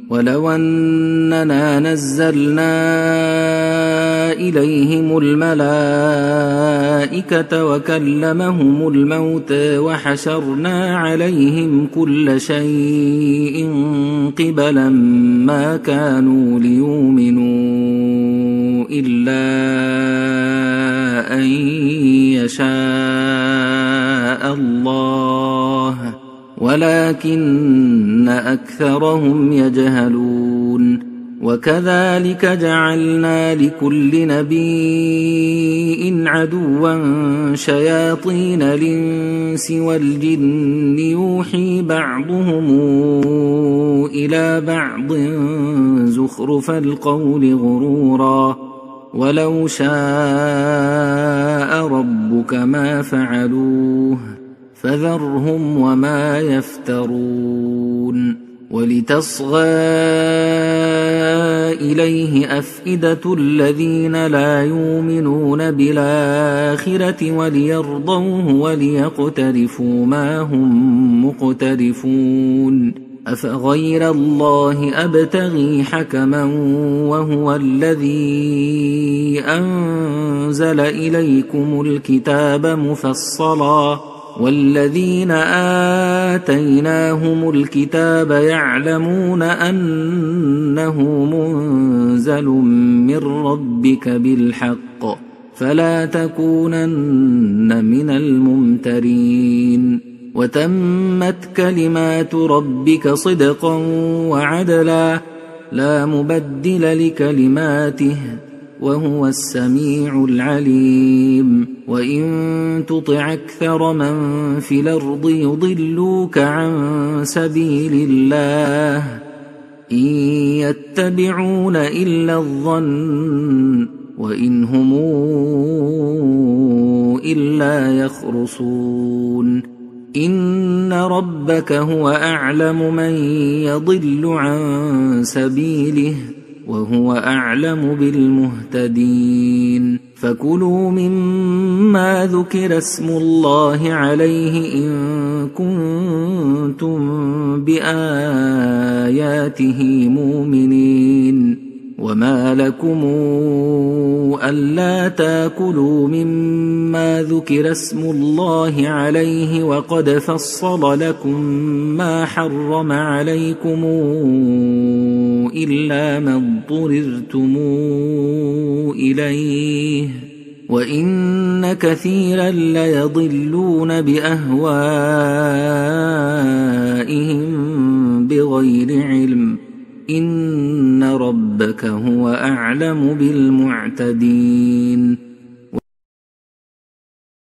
ولو أننا نزلنا إليهم الملائكة وكلمهم الموتى وحشرنا عليهم كل شيء قبلا ما كانوا ليؤمنوا إلا أن يشاء الله ولكن أكثرهم يجهلون. وكذلك جعلنا لكل نبي عدوا شياطين الإنس والجن يوحي بعضهم إلى بعض زخرف القول غرورا ولو شاء ربك ما فعلوه فذرهم وما يفترون. ولتصغى إليه أفئدة الذين لا يؤمنون بالآخرة وليرضوه وليقترفوا ما هم مقترفون. أفغير الله أبتغي حكما وهو الذي أنزل إليكم الكتاب مفصلا والذين آتيناهم الكتاب يعلمون أنه منزل من ربك بالحق فلا تكونن من الممترين. وتمت كلمات ربك صدقا وعدلا لا مبدل لكلماته وهو السميع العليم. وإن تطع أكثر من في الأرض يضلوك عن سبيل الله إن يتبعون إلا الظن وإن هم إلا يخرصون. إن ربك هو أعلم من يضل عن سبيله وهو أعلم بالمهتدين. فكلوا مما ذكر اسم الله عليه إن كنتم بآياته مؤمنين. وما لكم ألا تاكلوا مما ذكر اسم الله عليه وقد فصل لكم ما حرم عليكم إلا ما اضطررتم إليه وإن كثيرا ليضلون بأهوائهم بغير علم إن ربك هو أعلم بالمعتدين.